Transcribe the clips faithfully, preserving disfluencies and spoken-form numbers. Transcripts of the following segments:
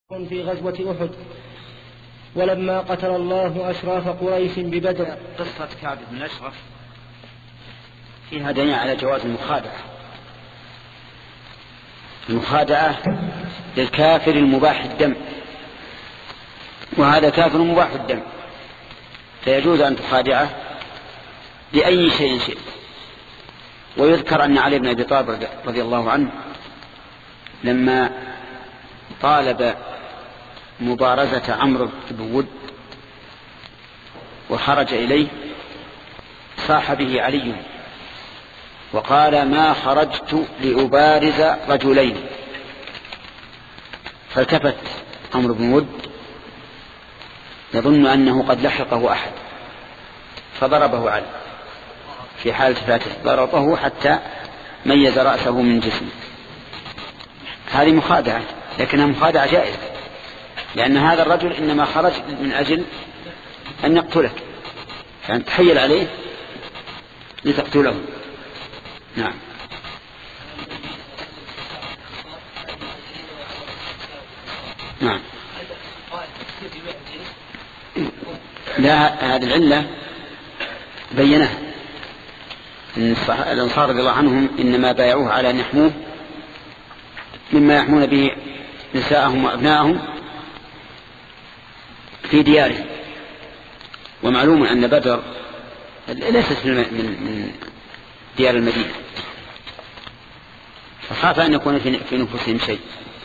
في غزوة أحد. ولما قتل الله أشراف قريش ببدر. قصة كعب بن الأشرف فيها دليل على جواز المخادعة. المخادعة للكافر المباح الدم، وهذا كافر مباح الدم، فيجوز أن تخادعه بأي شيء شئت. ويذكر أن علي بن أبي طالب رضي الله عنه لما طالب مبارزة عمرو بن ود وخرج إليه صاح به علي وقال: ما خرجت لأبارز رجلين. فالتفت عمرو بن ود يظن أنه قد لحقه أحد فضربه علي. في حالة فاته ضربه حتى ميز رأسه من جسمه. هذه مخادعة، لكنها مخادعة جائزة، لأن هذا الرجل إنما خرج من أجل أن يقتلك، فأن تحيل عليه لتقتله. نعم. نعم. لا، هذه العلة بينها إن الأنصار رضي الله عنهم إنما بايعوه على أن يحموه مما يحمون به نساءهم وأبناءهم في ديارهم. ومعلوم أن بدر ليست من ديار المدينة، فخاف أن يكون في نفوسهم شيء،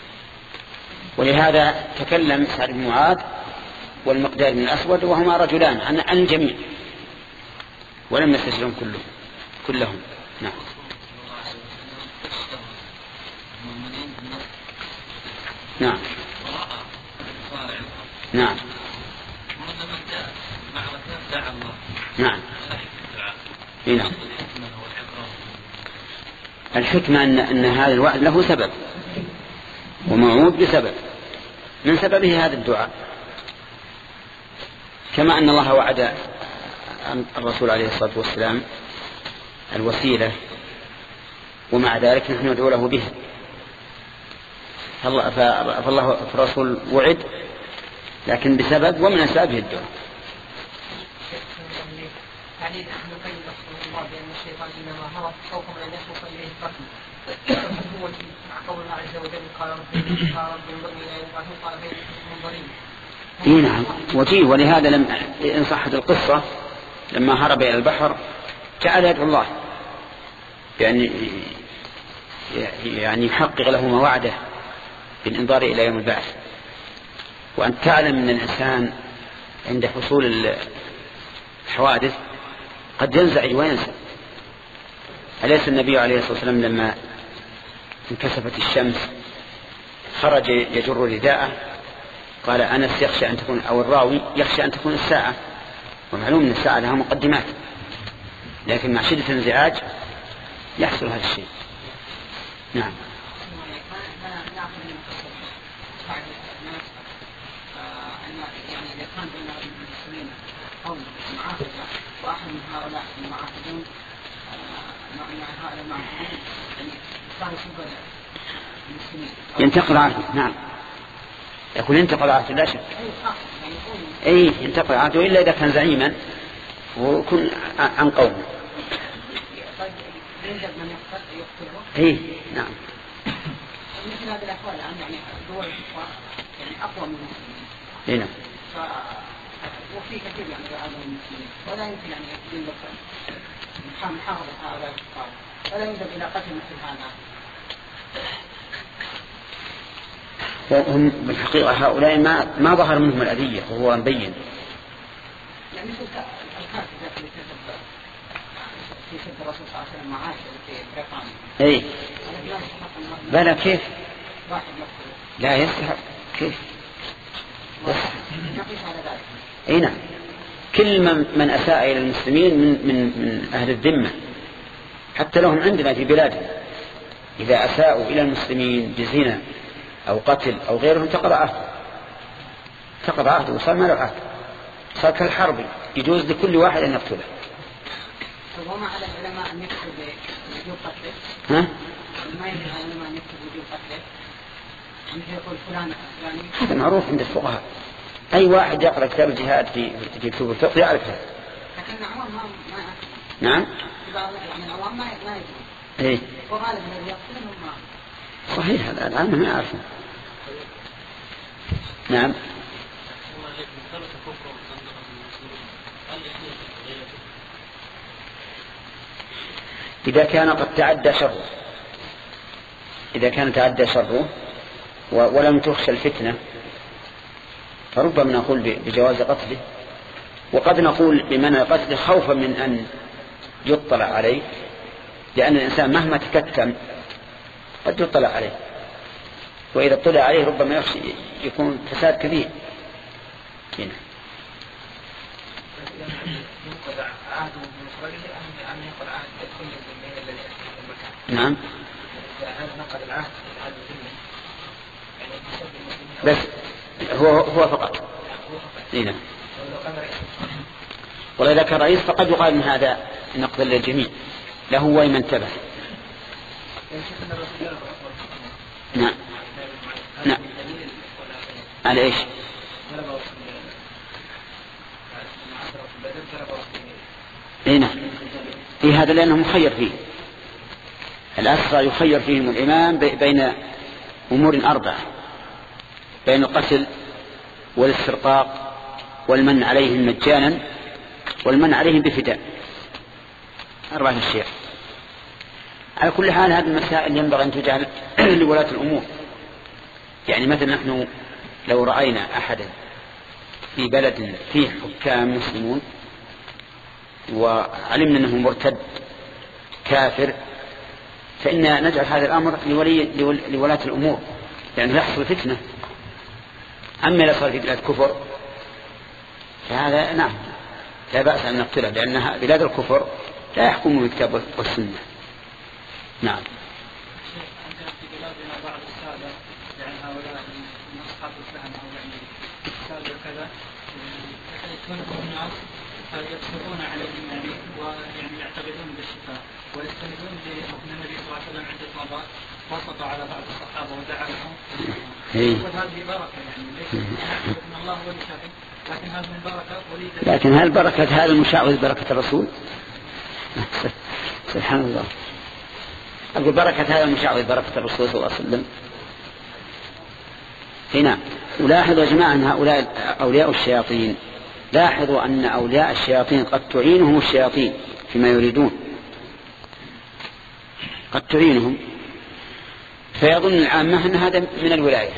ولهذا تكلم سعد بن معاذ والمقداد بن الأسود وهما رجلان عن الجميع ولم يستشرهم كلهم كلهم. نعم. نعم. نعم. نعم. نعم. الحكمة أن, أن هذا الوعد له سبب وموعود بسبب، من سببه هذا الدعاء، كما أن الله وعد الرسول عليه الصلاة والسلام الوسيلة، ومع ذلك نحن ندعو له بها. فالله فالرسول وعد لكن بسبب، ومن أسبابه الدعاء. يعني ابن القيم رحمه الله بأن الشيطان إنما هرب خوفا من أن يخلق إليه القتل، هو مع قول الله عز وجل: قال رب قال رب انظرني إلى يوم يبعثون قال بين منظرين. إيه نعم، وجيه. ولهذا لم إن صحت القصة لما هرب إلى البحر جعل يدعو الله بأن يعني يحقق له ما وعده بالإنظار إلى يوم البعث. وأن تعلم أن الإنسان عند حصول الحوادث قد ينزعج وينسى. أليس النبي عليه الصلاة والسلام لما انكسفت الشمس خرج يجر رداءه قال: أنس يخشى أن تكون، أو الراوي يخشى أن تكون الساعة، ومعلوم أن الساعة لها مقدمات، لكن مع شدة الانزعاج يحصل هذا الشيء. نعم. واحد من هؤلاء المعاهدين مع هؤلاء المعاهدين يعني صار المسلمين ينتقل عهده. نعم، يكون ينتقل عهده لا شك. اي ينتقل عهده، الا اذا كان زعيما ويكون عن قومه. اي نعم. مثل هذه الاحوال يعني دول يعني اقوى من المسلمين. اي نعم. وفي كثير يعني يعادون المسلمين، ولا يمكن أن يكون لك محافظة هؤلاء الكفار، ولا يمكن إلى قتل مثل هذا. وهم بالحقيقة هؤلاء ما ما ظهر منهم الأذية وهو مبين. يعني مثل الكافر الذي كتب في سب الرسول صلى الله عليه وسلم معاش في بريطانيا. إيه. بلى كيف؟ واحد يقتل. لا يستحق كيف؟ نقيس على ذلك. اي نعم. كل من, من اساء الى المسلمين من, من, من اهل الذمه حتى لهم عندنا في بلادنا، اذا اساءوا الى المسلمين بزنا او قتل او غيرهم انتقض عهده انتقض عهده وصار ما له عهد، صار كالحرب، يجوز لكل واحد ان يقتله. وما على العلماء ان يكتب وجوب قتله؟ ها؟ ما يجوز على العلماء ان يكتب وجوب قتله؟ هذا معروف عند الفقهاء، أي واحد يقرأ كتاب الجهاد في في كتب الفقه يعرف هذا. لكن العوام ما نعم. يعني العوام ما ما يدرون. إيه. وغالبا الذي يقصدهم ما. صحيح، هذا العامة ما يعرفون. نعم. إذا كان قد تعدى شره، إذا كان تعدى شره ولم تخشى الفتنة فربما نقول بجواز قتله، وقد نقول بمنع قتله خوفا من أن يطلع عليه، لأن الإنسان مهما تكتم قد يطلع عليه، وإذا اطلع عليه ربما يخشى يكون فساد كبير. هنا نعم. بس هو هو فقط. هنا ولا إذا كان رئيس فقد يقال من هذا نقض للجميع له ومن انتبه. نعم نعم. على ايش؟ هنا في هذا لأنه مخير فيه، الأسرى يخير فيهم الإمام بين أمور أربعة، بين القتل والاسترقاق والمن عليهم مجانا والمن عليهم بفداء، أربعة أشياء. على كل حال هذه المسائل ينبغي أن تجعل لولاة الأمور. يعني مثلا نحن لو رأينا أحدا في بلد فيه حكام مسلمون وعلمنا أنه مرتد كافر فإن نجعل هذا الأمر لولي لولاة الأمور، يعني يحصل فتنة. أما إذا صار في بلاد كفر فهذا نعم لا بأس أن نقتله، لأنها بلاد الكفر لا يحكمون بالكتاب والسنة. نعم. عندنا في بلادنا بعض السادة يعني هؤلاء من أصحاب الفهم أو يعني السادة وكذا يكونهم الناس فيقصدون عليهم يعني ويعني يعتقدون بالشفاء ويستندون لحكم النبي صلى الله عليه وسلم عند القضاء وسطوا على بعض الصحابة ودعا لهم. وهذه بركة يعني ليس حكم الله ولي شافي، لكن هذه البركة ولي. لكن هل بركة هذا المشاعوذ بركة الرسول؟ سبحان الله. أقول بركة هذا المشاعوذ بركة الرسول صلى الله عليه وسلم. هنا ولاحظوا يا جماعة أن هؤلاء أولياء الشياطين، لاحظوا أن أولياء الشياطين قد تعينهم الشياطين فيما يريدون، قد تعينهم فيظن العامة أن هذا من الولاية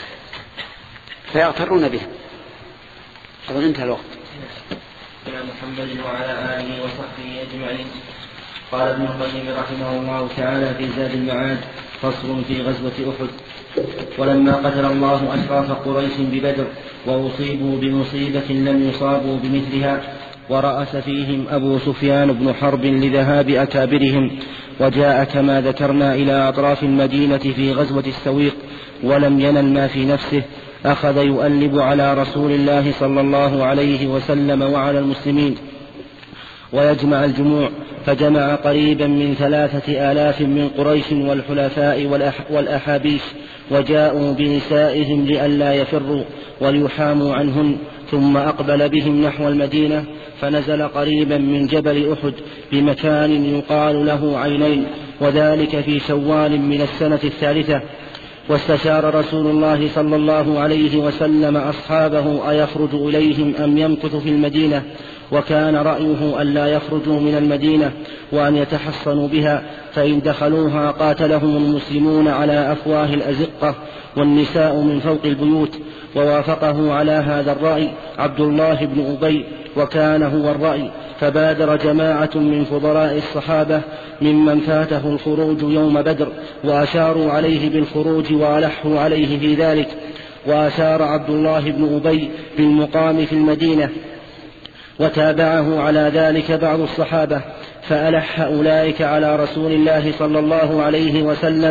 فيغترون بهم. أظن انتهى الوقت. محمد وعلى آله وصحبه أجمعين. قال ابن القيم رحمه الله تعالى في زاد المعاد فصل في غزوة أحد. ولما قتل الله أشراف قريش ببدر وأصيبوا بمصيبة لم يصابوا بمثلها ورأس فيهم أبو سفيان بن حرب لذهاب أكابرهم، وجاء كما ذكرنا إلى أطراف المدينة في غزوة السويق ولم ينل ما في نفسه، أخذ يؤلب على رسول الله صلى الله عليه وسلم وعلى المسلمين ويجمع الجموع، فجمع قريبا من ثلاثة آلاف من قريش والحلفاء والأحابيش، وجاءوا بنسائهم لئلا يفروا وليحاموا عنهن، ثم أقبل بهم نحو المدينة فنزل قريبا من جبل أحد بمكان يقال له عينين، وذلك في شوال من السنة الثالثة. واستشار رسول الله صلى الله عليه وسلم أصحابه أيخرج إليهم أم يمكث في المدينة، وكان رأيه أن لا يخرجوا من المدينة وأن يتحصنوا بها، فإن دخلوها قاتلهم المسلمون على أفواه الأزقة والنساء من فوق البيوت. ووافقه على هذا الرأي عبد الله بن أبي، وكان هو الرأي، فبادر جماعة من فضلاء الصحابة ممن فاته الخروج يوم بدر وأشاروا عليه بالخروج وألحوا عليه في ذلك، وأشار عبد الله بن أبي بالمقام في المدينة، وتابعه على ذلك بعض الصحابة، فألح أولئك على رسول الله صلى الله عليه وسلم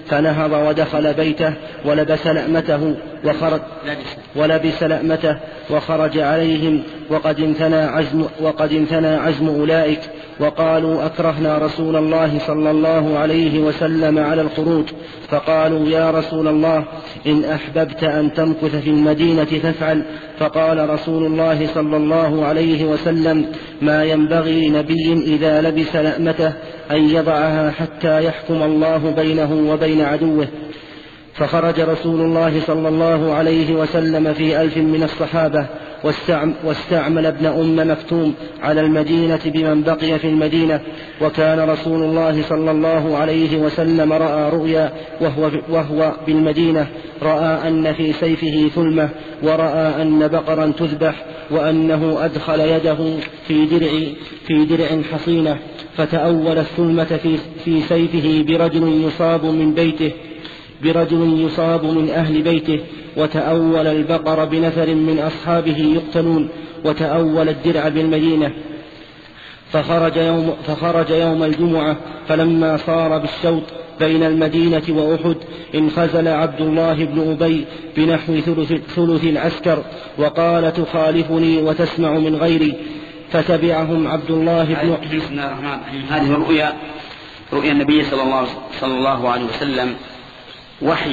فنهض ودخل بيته ولبس لأمته وخرج, ولبس لأمته وخرج عليهم وقد انثنى عزم, وقد انثنى عزم أولئك وقالوا أكرهنا رسول الله صلى الله عليه وسلم على الخروج. فقالوا يا رسول الله إن أحببت أن تمكث في المدينة فافعل. فقال رسول الله صلى الله عليه وسلم ما ينبغي لنبي إذا لبس لأمته أن يضعها حتى يحكم الله بينه وبين عدوه. فخرج رسول الله صلى الله عليه وسلم في ألف من الصحابة واستعمل ابن أم مكتوم على المدينة بمن بقي في المدينة. وكان رسول الله صلى الله عليه وسلم رأى رؤيا وهو, وهو بالمدينة، رأى أن في سيفه ثلمة، ورأى أن بقرا تذبح، وأنه أدخل يده في درع, في درع حصينة، فتأول الثلمة في, في سيفه برجل يصاب من بيته برجل يصاب من أهل بيته، وتأول البقر بنفر من أصحابه يقتلون، وتأول الدرع بالمدينة. فخرج يوم, فخرج يوم الجمعة فلما صار بالشوط بين المدينة وأحد انخزل عبد الله بن أبي بنحو ثلث, ثلث العسكر وقال تخالفني وتسمع من غيري، فتبعهم عبد الله بن بسم الله الرحمن الرحيم. هذه الرؤيا رؤيا النبي صلى الله, صلى الله عليه وسلم وحي،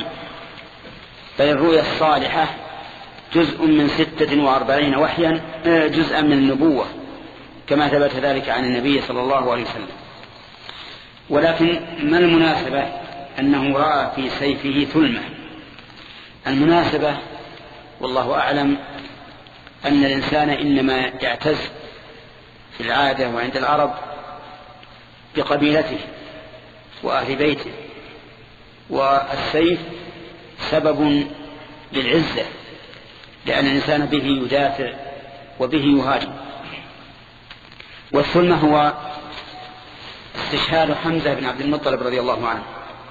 بل الرؤيا الصالحة جزء من ستة وأربعين وحيا، جزءا من النبوة كما ثبت ذلك عن النبي صلى الله عليه وسلم. ولكن ما المناسبة أنه رأى في سيفه ثلمة؟ المناسبة والله أعلم أن الإنسان إنما يعتز في العادة وعند العرب بقبيلته وأهل بيته، والسيف سبب للعزة لأن الإنسان به يدافع وبه يهاجم. والثلمة هو استشهاد حمزة بن عبد المطلب رضي الله عنه.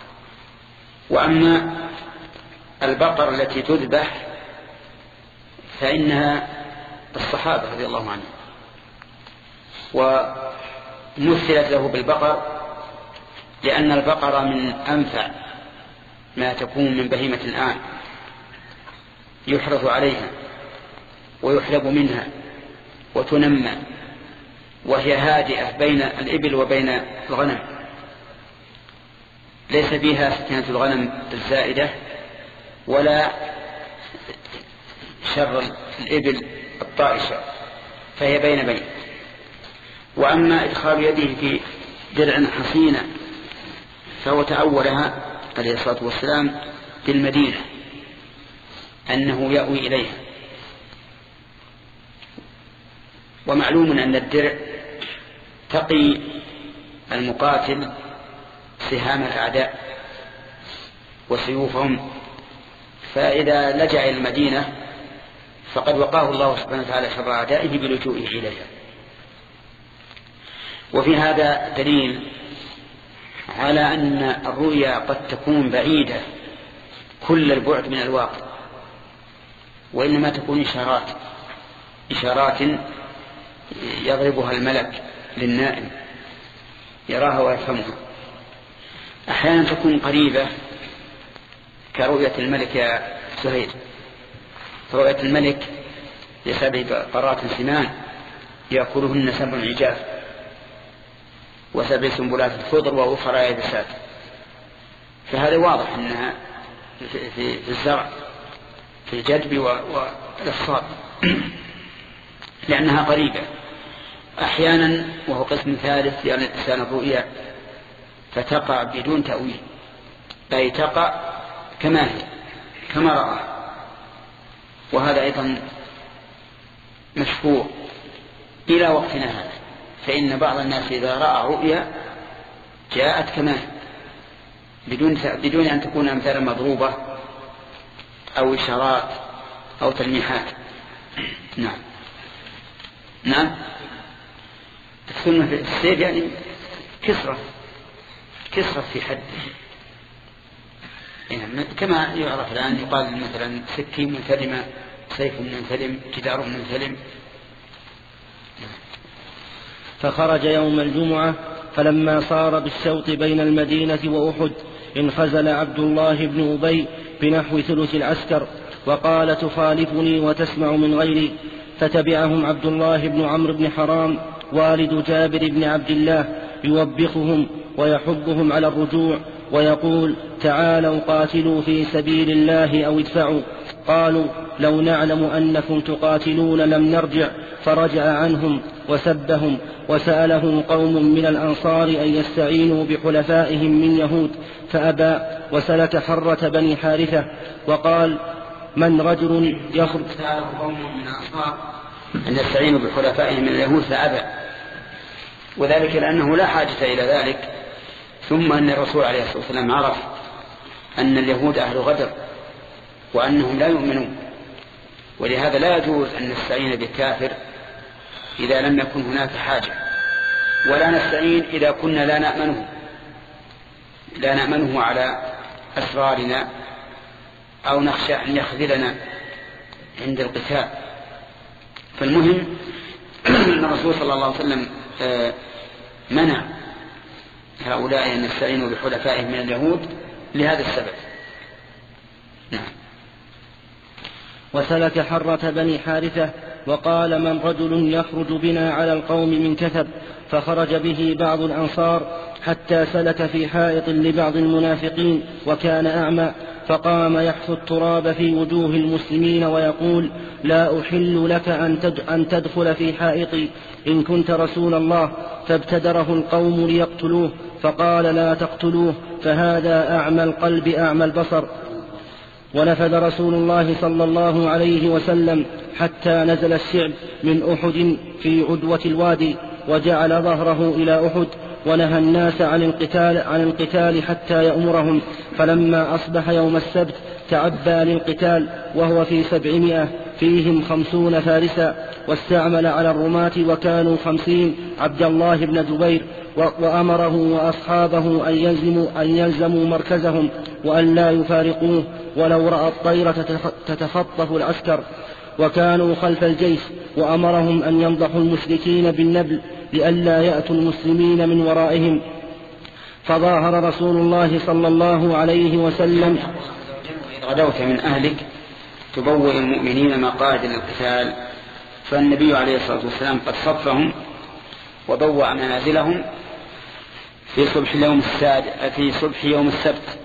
وأما البقر التي تذبح فإنها الصحابة رضي الله عنهم، ومثلت له بالبقر لأن البقر من أنفع ما تكون من بهيمة الآن، يحرث عليها ويحلب منها وتنمى، وهي هادئة بين الإبل وبين الغنم، ليس فيها فتنة الغنم الزائدة ولا شر الإبل الطائشة، فهي بين بين. وأما إدخال يده في درع حصينة فهو تأولها عليه الصلاة والسلام بالمدينة أنه يأوي إليها. ومعلوم أن الدرع تقي المقاتل سهام الأعداء وسيوفهم، فإذا لجأ إلى المدينة فقد وقاه الله سبحانه وتعالى شر أعدائه بلجوئه إليها. وفي هذا دليل على أن الرؤيا قد تكون بعيدة كل البعد من الواقع، وإنما تكون إشارات إشارات يضربها الملك للنائم يراها ويفهمها. أحيانا تكون قريبة كرؤية الملك يا سهيل، رؤية الملك لسبع بقرات سمان يأكلهن سبع عجاف وسبع سنبلات خضر وأخرى يابسات، فهذا واضح أنها في, في, في الزرع في الجدب والإخصاب لأنها قريبة. أحيانا وهو قسم ثالث لأن الإنسان الرؤيا فتقع بدون تأويل، أي تقع كما هي كما رأى، وهذا أيضا مشهور إلى وقتنا هذا. فإن بعض الناس إذا رأى رؤيا جاءت كما هي بدون بدون أن تكون أمثال مضروبة أو إشارات أو تلميحات. نعم نعم السنة في السيف يعني كسرة كسرة في حد، يعني كما يعرف الآن يقال مثلا سكين منثلمة، سيف منثلم، جدار منثلم. فخرج يوم الجمعة فلما صار بالشوط بين المدينة وأحد انخزل عبد الله بن أبي بنحو ثلث العسكر وقال تخالفني وتسمع من غيري، فتبعهم عبد الله بن عمرو بن حرام والد جابر بن عبد الله يوبخهم ويحضهم على الرجوع ويقول تعالوا قاتلوا في سبيل الله أو ادفعوا. قالوا لو نعلم أنكم تقاتلون لم نرجع، فرجع عنهم وسبهم. وسأله قوم من الأنصار أن يستعينوا بحلفائهم من يهود فأبى، وسلك حرة بني حارثة وقال من رجل يخرج. سأله قوم من الأنصار أن يستعينوا بحلفائهم من اليهود فأبى، وذلك لأنه لا حاجة إلى ذلك، ثم أن الرسول عليه الصلاة والسلام عرف أن اليهود أهل غدر وأنهم لا يؤمنون، ولهذا لا يجوز أن نستعين بالكافر إذا لم يكن هناك حاجة، ولا نستعين إذا كنا لا نأمنه لا نأمنه على أسرارنا أو نخشى أن يخذلنا عند القتال. فالمهم أن الرسول صلى الله عليه وسلم منع هؤلاء أن يستعينوا بحلفائهم من اليهود لهذا السبب. نعم. وسلك حرة بني حارثة وقال من رجل يخرج بنا على القوم من كثب، فخرج به بعض الأنصار حتى سلك في حائط لبعض المنافقين وكان أعمى، فقام يحث التراب في وجوه المسلمين ويقول لا أحل لك أن تدخل في حائطي إن كنت رسول الله. فابتدره القوم ليقتلوه، فقال لا تقتلوه فهذا أعمى القلب أعمى البصر. ونفذ رسول الله صلى الله عليه وسلم حتى نزل الشعب من أحد في عدوة الوادي، وجعل ظهره إلى أحد، ونهى الناس عن القتال, عن القتال حتى يأمرهم. فلما أصبح يوم السبت تعبى للقتال وهو في سبعمائة فيهم خمسون فارسا، واستعمل على الرماة وكانوا خمسين عبد الله بن جبير، وأمره وأصحابه أن يلزموا, أن يلزموا مركزهم وأن لا يفارقوه ولو رأى الطير تتخطف العسكر، وكانوا خلف الجيش، وأمرهم أن ينضحوا المشركين بالنبل لئلا يأتوا المسلمين من ورائهم. فظاهر رسول الله صلى الله عليه وسلم إذ غدوت من أهلك تبوئ المؤمنين مقاعد للقتال، فالنبي عليه الصلاة والسلام قد صفهم وبوأ منازلهم في صبح اليوم السادس في صبح يوم السبت.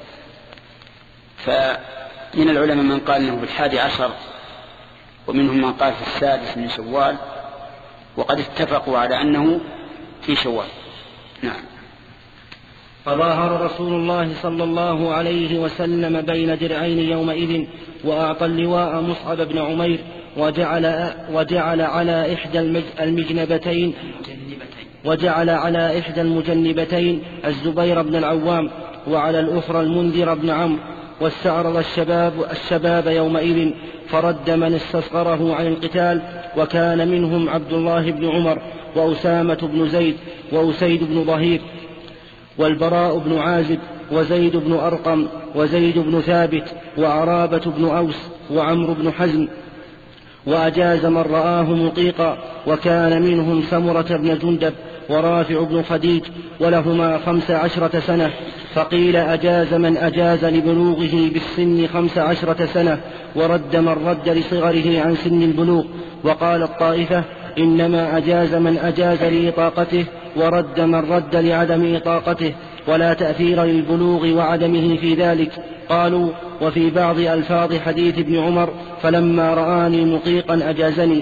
فمن العلماء من قال انه بالحادي عشر، ومنهم من قال في السادس من شوال، وقد اتفقوا على أنه في شوال. نعم. فظاهر رسول الله صلى الله عليه وسلم بين درعين يومئذ، وأعطى اللواء مصعب بن عمير، وجعل, وجعل على إحدى المجنبتين وجعل على إحدى المجنبتين الزبير بن العوام، وعلى الأخرى المنذر بن عمرو. واستعرض الشباب, الشباب يومئذ، فرد من استصغره عن القتال، وكان منهم عبد الله بن عمر وأسامة بن زيد وأسيد بن ظهير والبراء بن عازب وزيد بن أرقم وزيد بن ثابت وعرابة بن أوس وعمرو بن حزم. وأجاز من رآه مطيقا، وكان منهم سمرة بن جندب ورافع بن خديج، ولهما خمس عشرة سنة. فقيل أجاز من أجاز لبلوغه بالسن خمس عشرة سنة، ورد من رد لصغره عن سن البلوغ. وقال الطائفة إنما أجاز من أجاز لإطاقته، ورد من رد لعدم إطاقته، ولا تأثير للبلوغ وعدمه في ذلك. قالوا وفي بعض ألفاظ حديث ابن عمر فلما رآني مطيقا أجازني.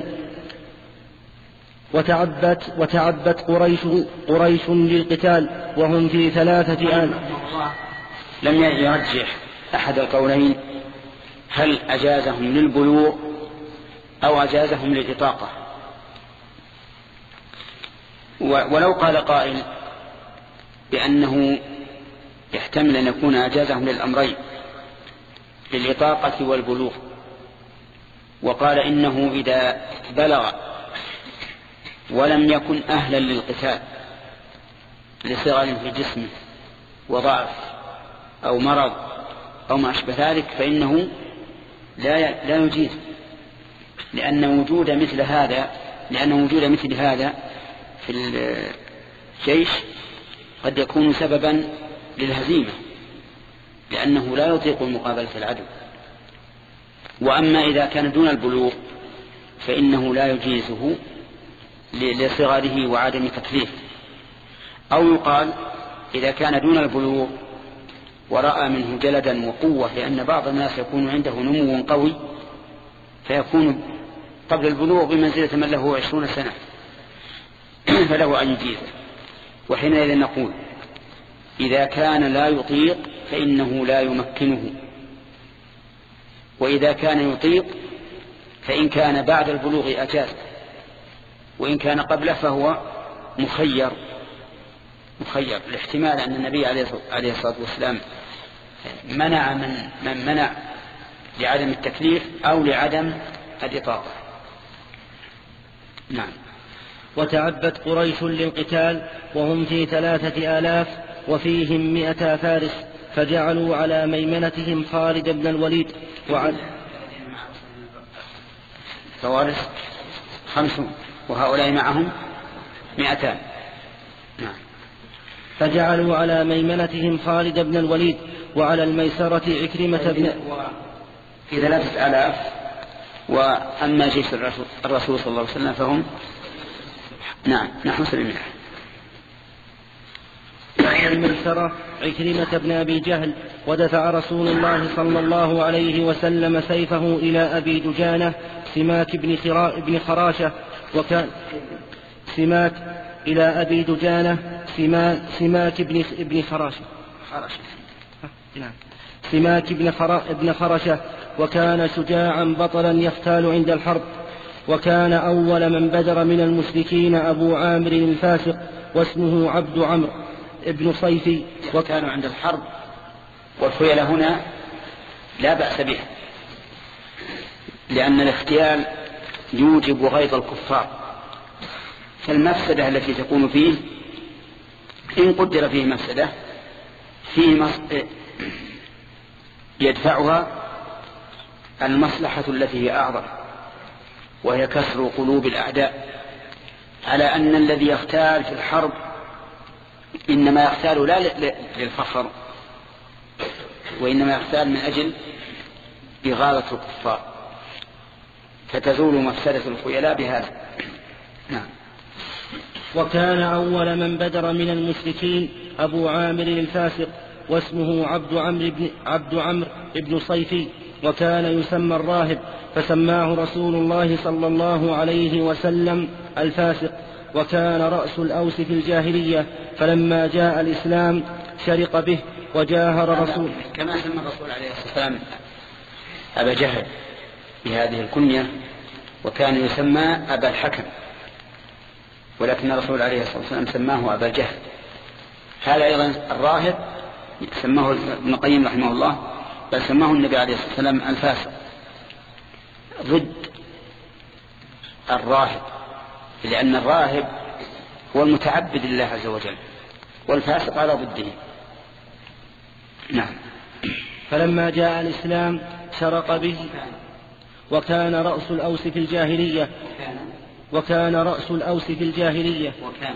وتعبت, وتعبت قريش, قريش للقتال وهم في ثلاثة آلاف. لم يرجح أحد القولين هل أجازهم للبلوغ أو أجازهم للإطاقة. ولو قال قائل بأنه يحتمل أن يكون أجازهم للأمرين، للإطاقة والبلوغ، وقال إنه إذا بلغ ولم يكن أهلا للقتال لصغر في جسمه وضعف أو مرض أو ما أشبه ذلك فإنه لا لا يجيز، لأن وجود مثل هذا لأن وجود مثل هذا في الجيش قد يكون سببا للهزيمة، لأنه لا يطيق مقابلة العدو. وأما إذا كان دون البلوغ فإنه لا يجيزه لصغره وعدم تكليف. أو يقال إذا كان دون البلوغ ورأى منه جلدا وقوة، لأن بعض الناس يكون عنده نمو قوي فيكون قبل البلوغ بمنزلة من له عشرون سنة فله أن يجيزه. وحينئذ نقول إذا كان لا يطيق فإنه لا يمكنه، وإذا كان يطيق فإن كان بعد البلوغ أجاز، وإن كان قبله فهو مخير مخير الاحتمال أن النبي عليه الصلاة والسلام منع من, من منع لعدم التكليف أو لعدم الإطاقة. نعم. وتعبت قريش للقتال وهم في ثلاثة آلاف وفيهم مئة فارس، فجعلوا على ميمنتهم خالد بن الوليد وعلى فوارس خمسون وهؤلاء معهم مئتان. نعم. فجعلوا على ميمنتهم خالد بن الوليد وعلى الميسرة عكرمة بن في ثلاثة آلاف. وأما جيش الرسول صلى الله عليه وسلم فهم نعم نحن سبعمائة. وعلى الميسرة عكرمة بن أبي جهل. ودفع رسول الله صلى الله عليه وسلم سيفه إلى أبي دجانة سماك بن خراشة وكان سماك إلى أبي دجانة سماك, سماك بن, بن خراشة نعم سماك بن, بن خرشة، وكان شجاعا بطلا يختال عند الحرب. وكان أول من بدر من المشركين أبو عامر الفاسق واسمه عبد عمرو ابن صيفي. وكانوا عند الحرب، والخيل هنا لا بأس به، لأن الاختيال يوجب غيظ الكفار، فالمفسدة التي تكون فيه إن قدر فيه مفسدة فيه يدفعها المصلحة التي هي أعظم، وهي كسر قلوب الأعداء، على أن الذي يختال في الحرب إنما يختال لا للفخر، وإنما يختال من أجل إغاظة الكفار، فتزول مفسدة الخيلاء بهذا. نعم. وكان أول من بدر من المشركين أبو عامر الفاسق واسمه عبد عمرو بن, عبد عمرو بن صيفي، وكان يسمى الراهب، فسماه رسول الله صلى الله عليه وسلم الفاسق. وكان رأس الأوس في الجاهلية، فلما جاء الإسلام شرق به وجاهر رسول كما سمى الرسول عليه الصلاة والسلام أبا جهل بهذه الكنية، وكان يسمى أبا الحكم، ولكن الرسول عليه الصلاة والسلام سماه أبا جهل. هذا أيضا الراهب سماه ابن القيم رحمه الله، بل سماه النبي عليه الصلاة والسلام الفاسق ضد الراهب، لأن الراهب هو المتعبد لله عز وجل، والفاسق على ضده. نعم. فلما جاء الإسلام شرق به. وكان رأس الأوس في الجاهلية وكان رأس الأوس في الجاهلية وكان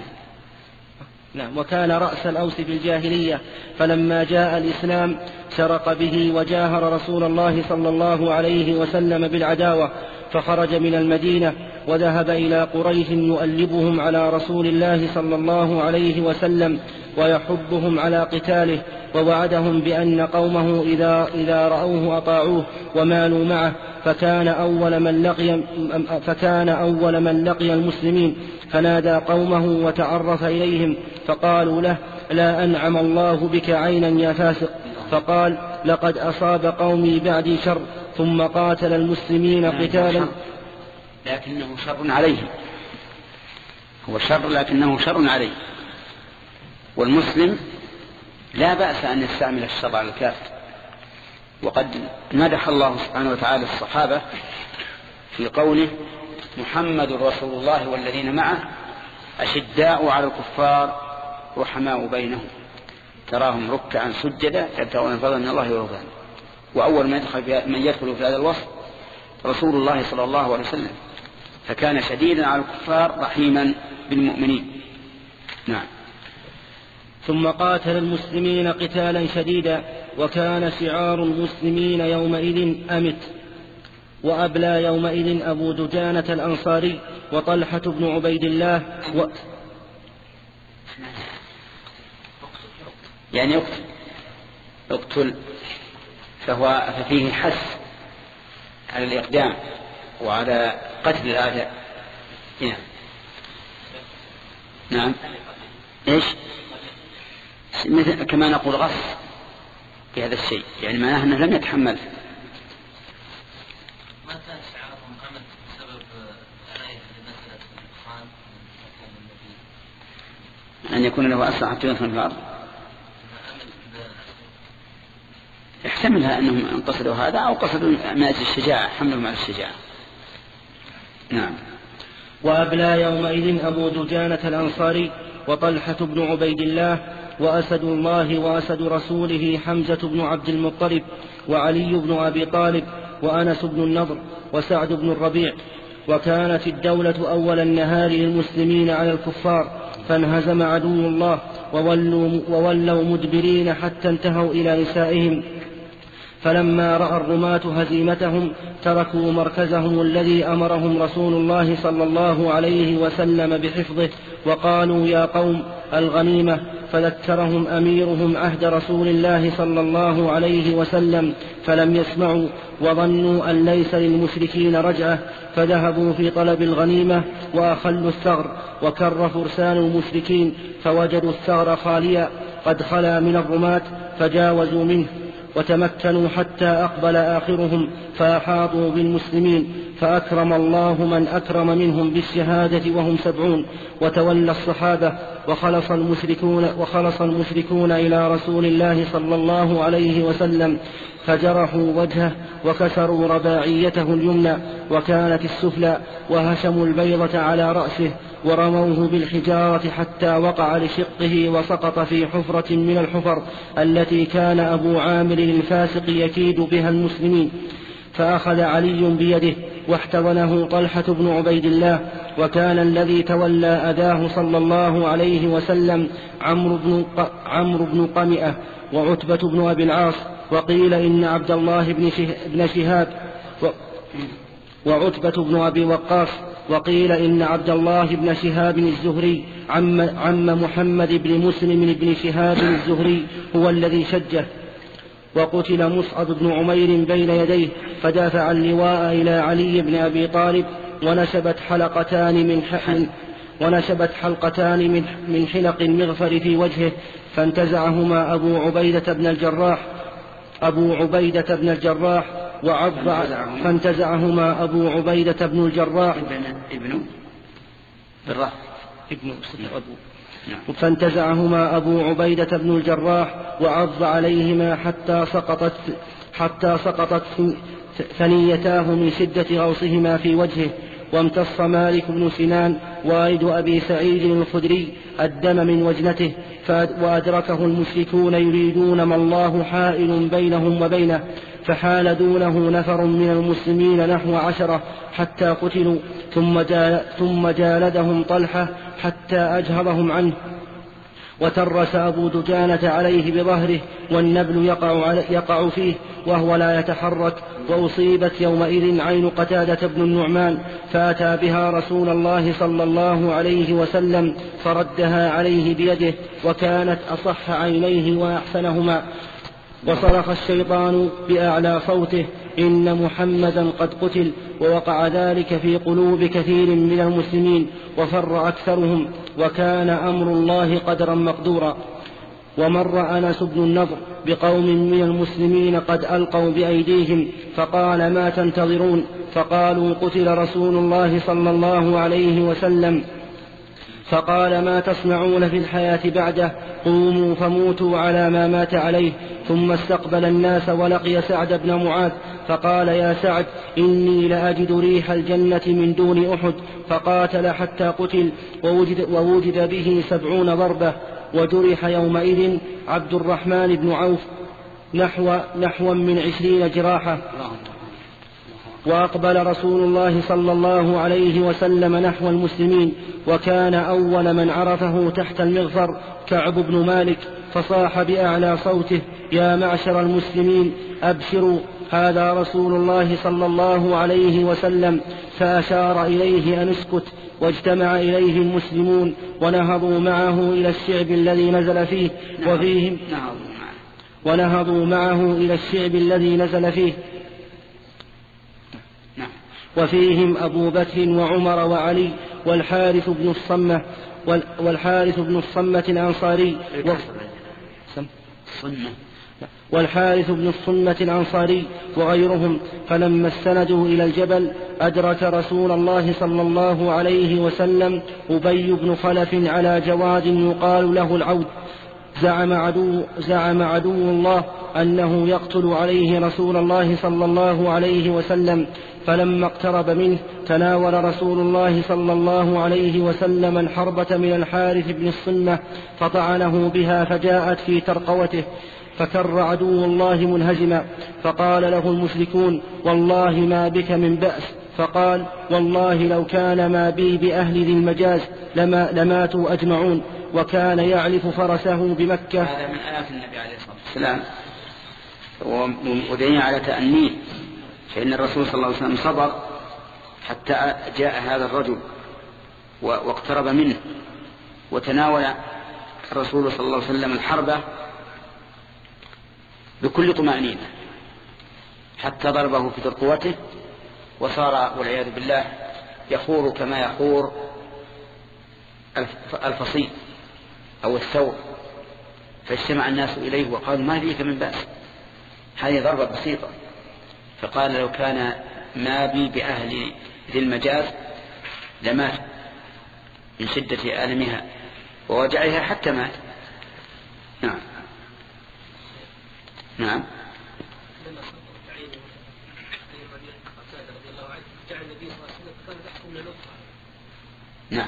نعم وكان رأس الأوس في الجاهلية فلما جاء الإسلام شرق به وجاهر رسول الله صلى الله عليه وسلم بالعداوة، فخرج من المدينة وذهب إلى قريش يؤلبهم على رسول الله صلى الله عليه وسلم ويحضهم على قتاله، ووعدهم بأن قومه إذا, إذا رأوه أطاعوه ومالوا معه. فكان أول من لقي فكان أول من لقي المسلمين، فنادى قومه وتعرف إليهم، فقالوا له: لا أنعم الله بك عينا يا فاسق. فقال: لقد أصاب قومي بعدي شر. ثم قاتل المسلمين قتالا لكنه شر عليه، هو شر لكنه شر عليه، والمسلم لا بأس أن يستعمل الشر على الكافر. وقد مدح الله سبحانه وتعالى الصحابة في قوله: محمد رسول الله والذين معه أشداء على الكفار رحماء بينهم تراهم ركعا سجدا يبتغون فضلا من الله ورضوانه. وأول من يدخل, من يدخل في هذا الوصف رسول الله صلى الله عليه وسلم، فكان شديدا على الكفار رحيما بالمؤمنين. نعم. ثم قاتل المسلمين قتالا شديدا وكان شعار المسلمين يومئذ أمت. وأبلى يومئذ أبو دجانة الأنصاري وطلحة بن عبيد الله و... يعني يقتل يقتل فهو ففيه حث على الإقدام وعلى قتل الأعداء. نعم. نعم. إيش؟ مثل كما نقول غص في هذا الشيء، يعني معناه أنه لم يتحمل. ما كان شعارهم أمد بسبب عليه لمسألة الإدخان أن يكون له أسرع حتى يدخل في الأرض؟ يحتملها أنهم قصدوا هذا أو قصدوا من أجل الشجاعة، حملهم على الشجاعة. نعم. وأبلى يومئذ أبو دجانة الأنصاري وطلحة بن عبيد الله وأسد الله وأسد رسوله حمزة بن عبد المطلب وعلي بن أبي طالب وأنس بن النضر وسعد بن الربيع. وكانت الدولة أول النهار للمسلمين على الكفار، فانهزم عدو الله وولوا, وولوا مدبرين حتى انتهوا إلى نسائهم. فلما رأى الرماة هزيمتهم تركوا مركزهم الذي أمرهم رسول الله صلى الله عليه وسلم بحفظه، وقالوا يا قوم الغنيمة. فذكرهم أميرهم عهد رسول الله صلى الله عليه وسلم فلم يسمعوا، وظنوا أن ليس للمشركين رجعة، فذهبوا في طلب الغنيمة وأخلوا الثغر. وكر فرسان المشركين فوجدوا الثغر خاليا قد خلا من الرماة، فجاوزوا منه وتمكنوا حتى أقبل آخرهم فأحاطوا بالمسلمين، فأكرم الله من أكرم منهم بالشهادة وهم سبعون. وتولى الصحابة وخلص المشركون, وخلص المشركون إلى رسول الله صلى الله عليه وسلم، فجرحوا وجهه وكسروا رباعيته اليمنى وكانت السفلى، وهشموا البيضة على رأسه ورموه بالحجارة حتى وقع لشقه وسقط في حفرة من الحفر التي كان أبو عامر الفاسق يكيد بها المسلمين. فأخذ علي بيده واحتضنه طلحة بن عبيد الله. وكان الذي تولى أذاه صلى الله عليه وسلم عمرو بن, عمرو بن قمئة وعتبة بن أبي العاص. وقيل إن عبد الله بن شهاب وعتبة بن أبي وقاص. وقيل إن عبد الله بن شهاب الزهري عم, عم محمد بن مسلم بن شهاب الزهري هو الذي شجه. وقتل مصعب بن عمير بين يديه، فدافع اللواء إلى علي بن أبي طالب، ونشبت حلقتان من حقن ونشبت حلقتان من, من حلق المغفر في وجهه، فانتزعهما أبو عبيدة بن الجراح أبو عبيدة بن الجراح وعض فانتزعهما أبو عبيدة بن الجراح ابن بالراء ابن فانتزعهما أبو عبيدة بن الجراح وعض عليهما حتى سقطت حتى سقطت ثنيتاه من شدة غوصهما في وجهه. وامتص مالك بن سنان والد أبي سعيد الخدري الدم من وجنته، وأدركه المشركون يريدون ما الله حائل بينهم وبينه، فحال دونه نفر من المسلمين نحو عشرة حتى قتلوا، ثم, جال ثم جالدهم طلحة حتى أجهضهم عنه. وترس أبو دجانة عليه بظهره والنبل يقع, يقع فيه وهو لا يتحرك. وأصيبت يومئذ عين قتادة بن النعمان، فأتى بها رسول الله صلى الله عليه وسلم فردها عليه بيده، وكانت أصح عينيه وأحسنهما. وصرخ الشيطان بأعلى صوته إن محمدا قد قتل، ووقع ذلك في قلوب كثير من المسلمين وفر أكثرهم، وكان أمر الله قدرا مقدورا. ومر أنس بن النضر بقوم من المسلمين قد ألقوا بأيديهم، فقال ما تنتظرون؟ فقالوا قتل رسول الله صلى الله عليه وسلم. فقال ما تصنعون في الحياة بعده؟ قوموا فموتوا على ما مات عليه. ثم استقبل الناس ولقي سعد بن معاذ، فقال يا سعد إني لأجد ريح الجنة من دون أحد. فقاتل حتى قتل، ووجد, ووجد به سبعون ضربة. وجرح يومئذ عبد الرحمن بن عوف نحو, نحو من عشرين جراحة. وأقبل رسول الله صلى الله عليه وسلم نحو المسلمين، وكان أول من عرفه تحت المغفر كعب بن مالك، فصاح بأعلى صوته: يا معشر المسلمين أبشروا، هذا رسول الله صلى الله عليه وسلم. فأشار إليه أن اسكت، واجتمع إليه المسلمون ونهضوا معه إلى الشعب الذي نزل فيه وفيهم ونهضوا معه إلى الشعب الذي نزل فيه وفيهم أبو بكر وعمر وعلي والحارث بن الصمة والحارث بن الصمة الأنصاري والحارث بن الصمة الأنصاري وغيرهم. فلما استندوا إلى الجبل أدرك رسول الله صلى الله عليه وسلم أبي بن خلف على جواد يقال له العود، زعم عدو, زعم عدو الله أنه يقتل عليه رسول الله صلى الله عليه وسلم. فلما اقترب منه تناول رسول الله صلى الله عليه وسلم الحربة من الحارث بن الصمة فطعنه بها فجاءت في ترقوته، فكر عدو الله منهزما. فقال له المشركون: والله ما بك من بأس. فقال: والله لو كان ما بي بأهل ذي المجاز لما لماتوا أجمعون. وكان يعلف فرسه بمكة. هذا من آيات النبي عليه الصلاة والسلام ودليل على تأنيه، فإن الرسول صلى الله عليه وسلم صبر حتى جاء هذا الرجل واقترب منه، وتناول الرسول صلى الله عليه وسلم الحربة بكل طمأنينة حتى ضربه في ترقوته، وصار والعياذ بالله يخور كما يخور الفصيل أو الثور. فاجتمع الناس إليه وقالوا: ما بيك من بأس، هذه ضربة بسيطة. فقال: لو كان ما بي بأهل ذي المجاز لمات من شدة آلمها ووجعها حتى مات. نعم نعم نعم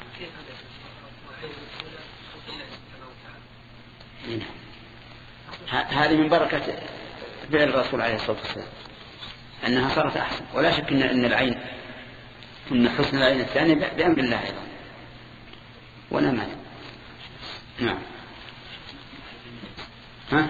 هذه من بركة فعل الرسول عليه الصلاة والسلام أنها صارت أحسن. ولا شك أن العين أن حسن العين الثاني بأمر الله أيضا ولا مانع. نعم. ها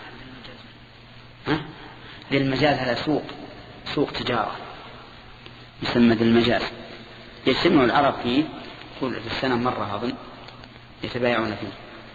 ها للمجاز هذا سوق سوق تجارة يسمى للمجاز، يجتمع العرب فيه كل في السنة مرة أظن يتبايعون فيه.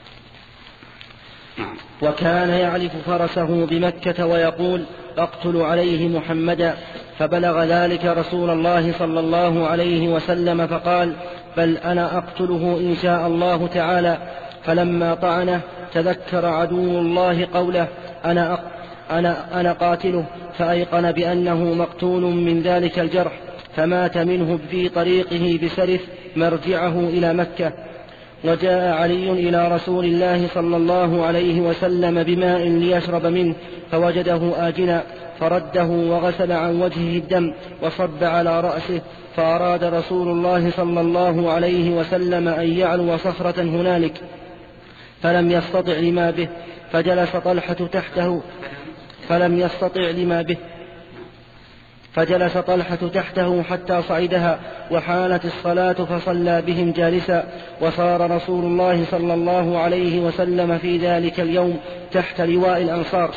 نعم. وكان يعلف فرسه بمكة ويقول: اقتل عليه محمدا. فبلغ ذلك رسول الله صلى الله عليه وسلم فقال: بل أنا أقتله إن شاء الله تعالى. فلما طعنه تذكر عدو الله قوله: أنا, أنا, أنا قاتله، فأيقن بأنه مقتول من ذلك الجرح، فمات منه في طريقه بسرف مرجعه إلى مكة. وجاء علي إلى رسول الله صلى الله عليه وسلم بماء ليشرب منه فوجده آجنا، فرده وغسل عن وجهه الدم وصب على رأسه. فأراد رسول الله صلى الله عليه وسلم أن يعلو صخرة هنالك فلم يستطع لما به، فجلس طلحة تحته فلم يستطع لما به فجلس طلحة تحته حتى صعدها، وحانت الصلاة فصلى بهم جالسا. وصار رسول الله صلى الله عليه وسلم في ذلك اليوم تحت لواء الأنصار.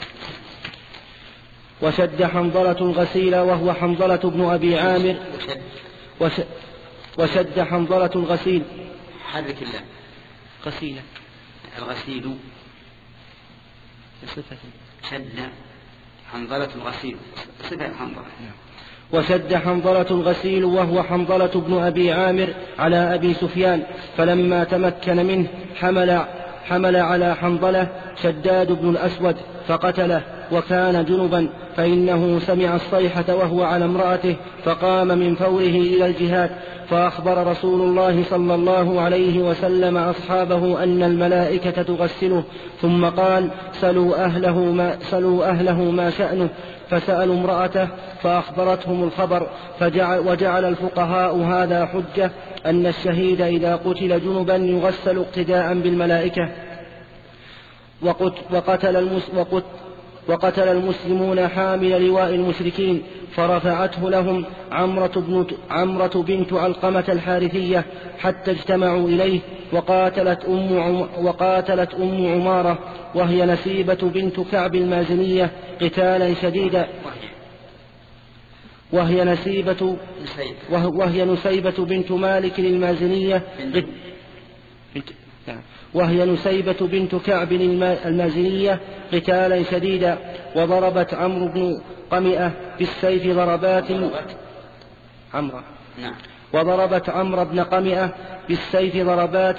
وشد حنظلة الغسيل وهو حنظلة بن أبي عامر وش وشد حنظلة الغسيل حرك الله غسيلة الغسيل صفة شد حنظلة الغسيل صفة حنظلة. وشد حنظلة الغسيل وهو حنظلة بن أبي عامر على أبي سفيان، فلما تمكن منه حمل, حمل على حنظلة شداد بن الأسود فقتله، وكان جنبا، فإنه سمع الصيحة وهو على امرأته فقام من فوره إلى الجهاد. فأخبر رسول الله صلى الله عليه وسلم أصحابه أن الملائكة تغسله، ثم قال: سلوا أهله ما, سلوا أهله ما شأنه. فسألوا امرأته فأخبرتهم الخبر. فجعل وجعل الفقهاء هذا حجة أن الشهيد إذا قتل جنبا يغسل اقتداء بالملائكة. وقتل, المس وقت وقتل المسلمون حامل لواء المشركين فرفعته لهم عمرة, بن عمرة بنت علقمة الحارثية حتى اجتمعوا إليه. وقاتلت أم, عم وقاتلت أم عمارة وهي نسيبة بنت كعب المازنية قتالا شديدا وهي نسيبة وهي نسيبة بنت مالك المازنية وهي نسيبة بنت كعب المازنية قتالا شديدا. وضربت عمرو بن قمئة بالسيف ضربات عمرو نعم. وضربت عمرو بن قمئة بالسيف ضربات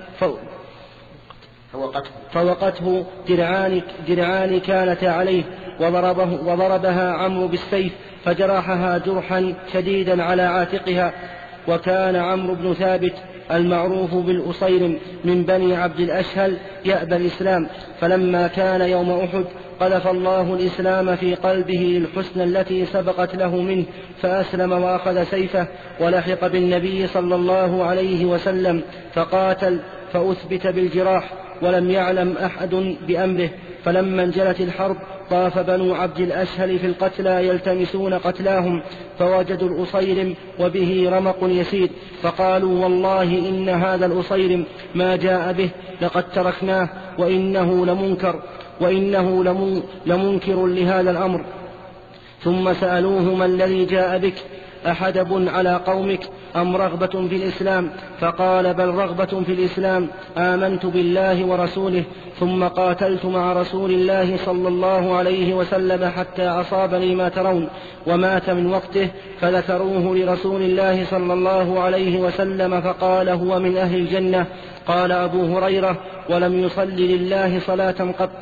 فوقته درعان, درعان كانت عليه وضربه وضربها عمرو بالسيف فجرحها جرحا شديدا على عاتقها. وكان عمرو بن ثابت المعروف بالأصيرم من بني عبد الأشهل يأبى الإسلام، فلما كان يوم أحد قذف الله الإسلام في قلبه الحسن التي سبقت له منه فأسلم وأخذ سيفه ولحق بالنبي صلى الله عليه وسلم فقاتل فأثبت بالجراح ولم يعلم أحد بأمره. فلما انجلت الحرب طاف بنو عبد الأشهل في القتلى يلتمسون قتلاهم فوجدوا الأصيرم وبه رمق يسير فقالوا والله إن هذا الأصيرم ما جاء به لقد تركناه وإنه لمنكر وإنه لمنكر لهذا الأمر. ثم سألوه ما الذي جاء بك أحدب على قومك أم رغبة في الإسلام؟ فقال بل رغبة في الإسلام، آمنت بالله ورسوله ثم قاتلت مع رسول الله صلى الله عليه وسلم حتى أصابني ما ترون ومات من وقته. فذكروه لرسول الله صلى الله عليه وسلم فقال هو من أهل الجنة. قال أبو هريرة ولم يصل لله صلاة قط.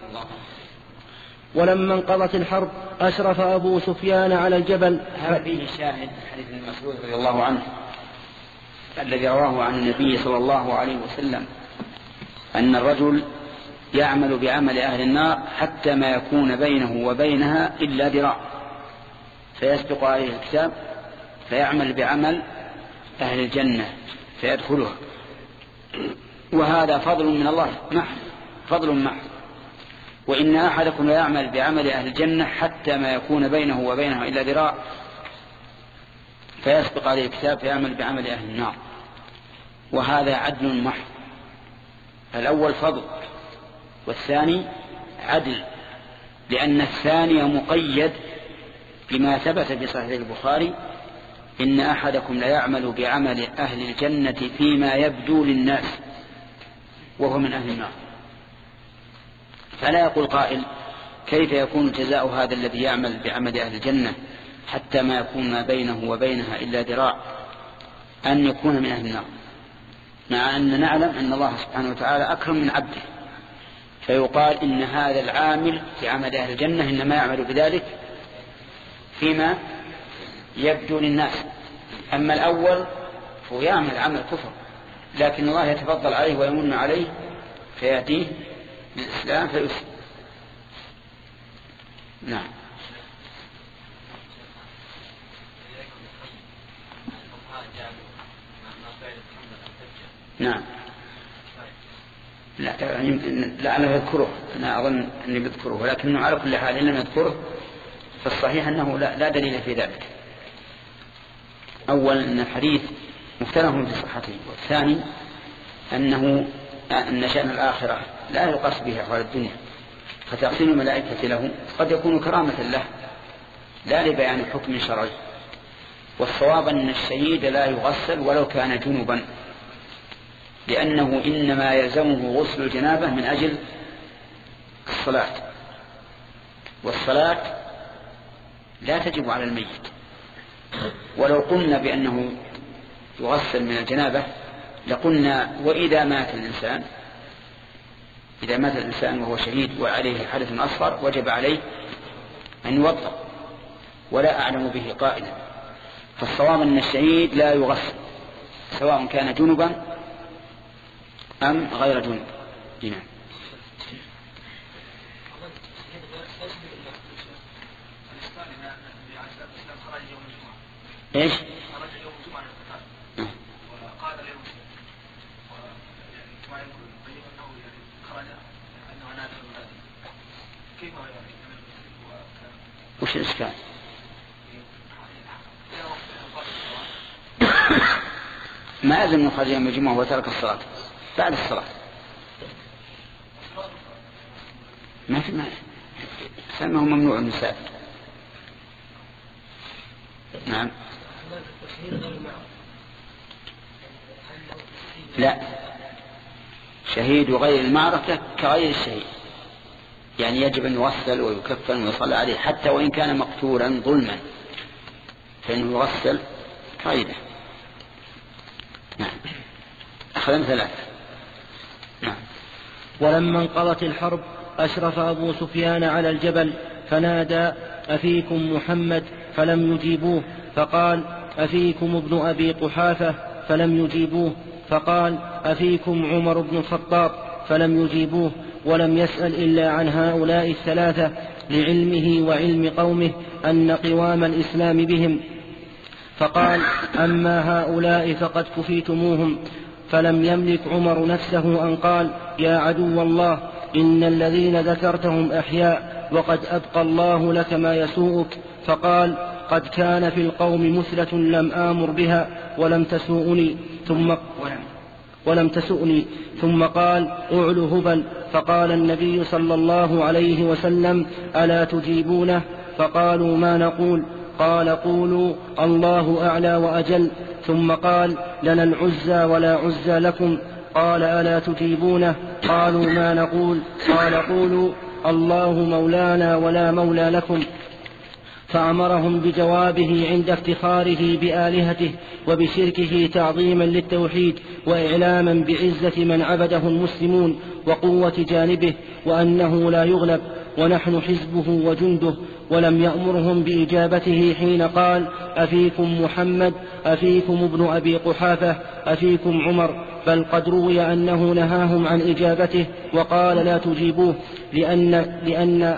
ولما انقضت الحرب أشرف أبو سفيان على الجبل. هذا فيه شاهد حديث ابن مسعود رضي الله عنه الذي رواه عن النبي صلى الله عليه وسلم أن الرجل يعمل بعمل أهل النار حتى ما يكون بينه وبينها إلا ذراع فيسبق عليه الكتاب فيعمل بعمل أهل الجنة فيدخلها. وهذا فضل من الله محض، فضل محض. وإن أحدكم لا يعمل بعمل أهل الجنة حتى ما يكون بينه وبينها إلا ذراع فيسبق عليه الكتاب فيعمل بعمل أهل النار. وهذا عدل محض. الأول فضل والثاني عدل، لأن الثاني مقيد بما ثبت في صحيح البخاري إن أحدكم لا يعمل بعمل أهل الجنة فيما يبدو للناس وهو من أهل النار. فلا يقول قائل كيف يكون جزاء هذا الذي يعمل بعمل أهل الجنة حتى ما يكون ما بينه وبينها إلا ذراع أن يكون من أهل النار، مع أن نعلم أن الله سبحانه وتعالى أكرم من عبده. فيقال إن هذا العامل في عمل أهل الجنة إنما يعمل بذلك فيما يبدو للناس. أما الأول فهو يعمل عمل كفر لكن الله يتفضل عليه ويمن عليه فيأتيه بالإسلام فيسلم. نعم. نعم. لا لا أنا أذكره، أنا أظن أني بذكره، ولكنه على كل حال إن لم يذكره فالصحيح أنه لا, لا دليل في ذلك. أولا أن الحديث مختلف في صحته، والثاني أنه أن شأن الآخرة لا يقاس به أحوال الدنيا، فتحسين الملائكة له قد يكون كرامة له لا لبيان حكم شرعي. والصواب أن الشهيد لا يغسل ولو كان جنبا، لأنه إنما يلزمه غسل الجنابة من أجل الصلاة، والصلاة لا تجب على الميت. ولو قلنا بأنه يغسل من الجنابة لقلنا وإذا مات الإنسان إذا مات الإنسان وهو شهيد وعليه حدث أصغر وجب عليه أن يوضأ، ولا أعلم به قائلا. فالصواب أن الشهيد لا يغسل سواء كان جنبا أم غير جنب. نعم. إيش؟ وش الإشكال؟ ما لازم نخرج يوم الجمعة وترك الصلاة بعد الصلاة، ما في ما سمه ممنوع المسافر. نعم. لا، شهيد غير المعركة كغير الشهيد، يعني يجب أن يغسل ويكفن ويصلى عليه حتى وإن كان مقتولا ظلما، فإنه يغسل كغيره. نعم. أخذ ثلاثة. نعم. ولما انقضت الحرب أشرف أبو سفيان على الجبل فنادى: أفيكم محمد؟ فلم يجيبوه. فقال: أفيكم ابن أبي قحافة؟ فلم يجيبوه. فقال: أفيكم عمر بن الخطاب؟ فلم يجيبوه. ولم يسأل إلا عن هؤلاء الثلاثة لعلمه وعلم قومه أن قوام الإسلام بهم. فقال: أما هؤلاء فقد كفيتموهم. فلم يملك عمر نفسه أن قال: يا عدو الله، إن الذين ذكرتهم أحياء وقد أبقى الله لك ما يسوءك. فقال: قد كان في القوم مثلة لم آمر بها ولم تسوءني. ثم ولم تسؤني ثم قال: أعل هبل. فقال النبي صلى الله عليه وسلم: ألا تجيبونه؟ فقالوا: ما نقول؟ قال: قولوا الله أعلى وأجل. ثم قال: لنا العزى ولا عزى لكم. قال: ألا تجيبونه؟ قالوا: ما نقول؟ قال: قولوا الله مولانا ولا مولى لكم. فأمرهم بجوابه عند افتخاره بآلهته وبشركه تعظيما للتوحيد وإعلاما بعزة من عبده المسلمون وقوة جانبه وأنه لا يغلب ونحن حزبه وجنده. ولم يأمرهم بإجابته حين قال: أفيكم محمد؟ أفيكم ابن أبي قحافة؟ أفيكم عمر؟ بل قد روي أنه نهاهم عن إجابته وقال: لا تجيبوه، لأن, لأن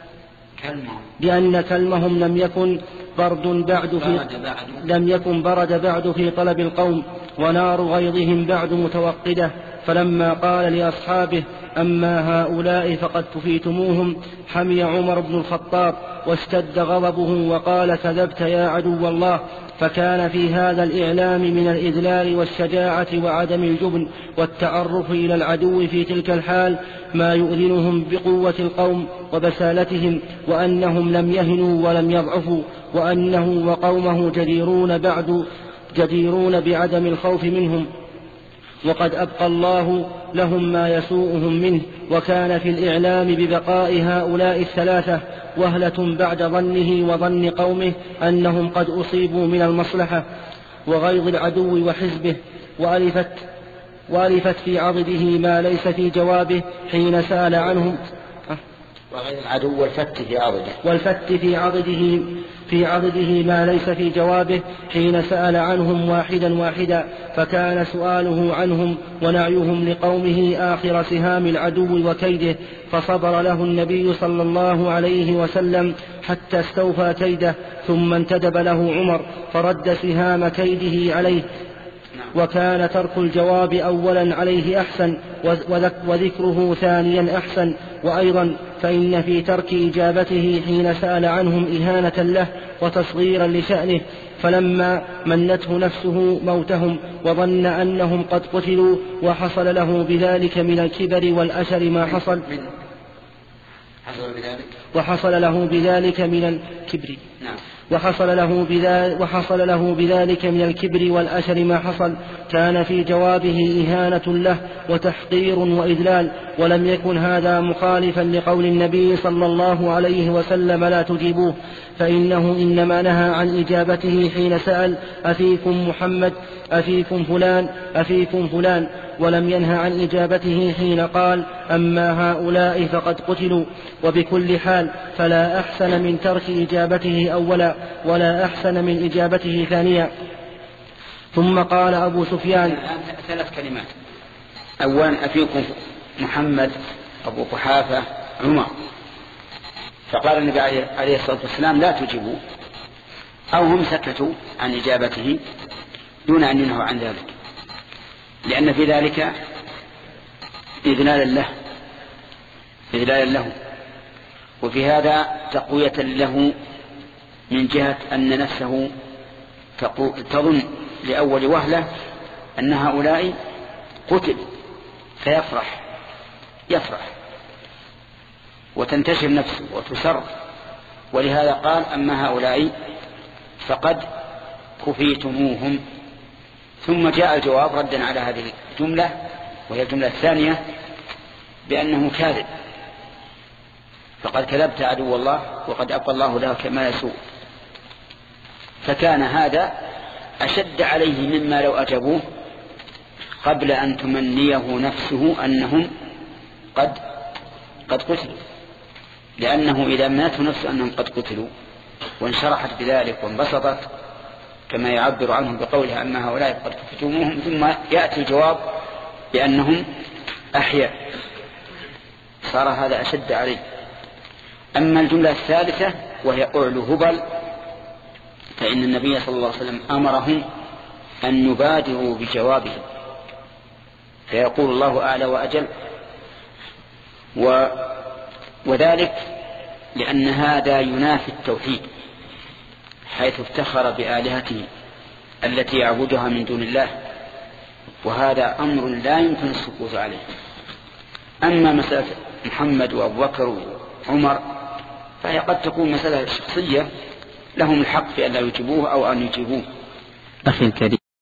لأن كلمهم لم يكن برد بعد في لم يكن برد بعد في طلب القوم، ونار غيظهم بعد متوقدة. فلما قال لأصحابه: أما هؤلاء فقد كفيتموهم، حمي عمر بن الخطاب واشتد غضبه وقال: كذبت يا عدو الله. فكان في هذا الإعلام من الإذلال والشجاعة وعدم الجبن والتعرف إلى العدو في تلك الحال ما يؤذنهم بقوة القوم وبسالتهم، وأنهم لم يهنوا ولم يضعفوا، وأنه وقومه جديرون بعد جديرون بعدم الخوف منهم، وقد أبقى الله لهم ما يسوءهم منه. وكان في الإعلام ببقاء هؤلاء الثلاثة وهلة بعد ظنه وظن قومه أنهم قد أصيبوا من المصلحة وغيظ العدو وحزبه، وألفت, وألفت في عضده ما ليس في جوابه حين سأل عنهم وغيظ العدو والفت في عضده والفت في عضده في عضده ما ليس في جوابه حين سأل عنهم واحدا واحدا. فكان سؤاله عنهم ونعيهم لقومه آخر سهام العدو وكيده، فصبر له النبي صلى الله عليه وسلم حتى استوفى كيده، ثم انتدب له عمر فرد سهام كيده عليه. وكان ترك الجواب أولا عليه أحسن، وذكره ثانيا أحسن. وأيضا فإن في ترك إجابته حين سأل عنهم إهانة له وتصغيرا لشأنه، فلما منته نفسه موتهم وظن أنهم قد قتلوا وحصل له بذلك من الكبر والأشر ما حصل وحصل له بذلك من الكبر وحصل له بذلك وحصل له بذلك من الكبر والأشر ما حصل، كان في جوابه إهانة له وتحقير وإذلال. ولم يكن هذا مخالفا لقول النبي صلى الله عليه وسلم: لا تجيبوه، فإنه إنما نهى عن إجابته حين سأل: أفيكم محمد؟ أفيكم فلان؟ أفيكم فلان؟ ولم ينهى عن إجابته حين قال: أما هؤلاء فقد قتلوا. وبكل حال فلا أحسن من ترك إجابته أولا، ولا أحسن من إجابته ثانيا. ثم قال أبو سفيان: ثلاث كلمات. أولا: أفيكم محمد، أبو قحافة، عمر. فقال النبي عليه الصلاة والسلام: لا تجيبوا، أو هم سكتوا عن إجابته دون أن ينهوا عن ذلك، لأن في ذلك إذلالا له إذلالا له وفي هذا تقوية له من جهة أن نفسه تظن لأول وهلة أن هؤلاء قتل فيفرح يفرح وتنتشر نفسه وتسر. ولهذا قال أما هؤلاء فقد كفيتموهم. ثم جاء الجواب ردا على هذه الجملة وهي الجملة الثانية بأنه كاذب، فقد كذبت عدو الله وقد أبقى الله له كما يسوء. فكان هذا أشد عليه مما لو أجابوه قبل أن تمنيه نفسه أنهم قد قد قتلوا، لأنه إذا منته نفسه أنهم قد قتلوا وانشرحت بذلك وانبسطت كما يعبر عنهم بقولها أما هؤلاء قد كفتموهم، ثم يأتي الجواب بأنهم أحياء، صار هذا أشد عليه. أما الجملة الثالثة وهي أعلو هبل فإن النبي صلى الله عليه وسلم أمرهم أن يبادروا بجوابه، فيقول الله أعلى وأجل، و وذلك لأن هذا ينافي التوحيد حيث افتخر بآلهته التي يعبدها من دون الله، وهذا أمر لا يمكن السكوت عليه. أما مسألة محمد وأبو بكر وعمر فهي قد تكون مسألة شخصية لهم الحق في أن لا يجيبوه أو أن يجيبوه. أخي الكريم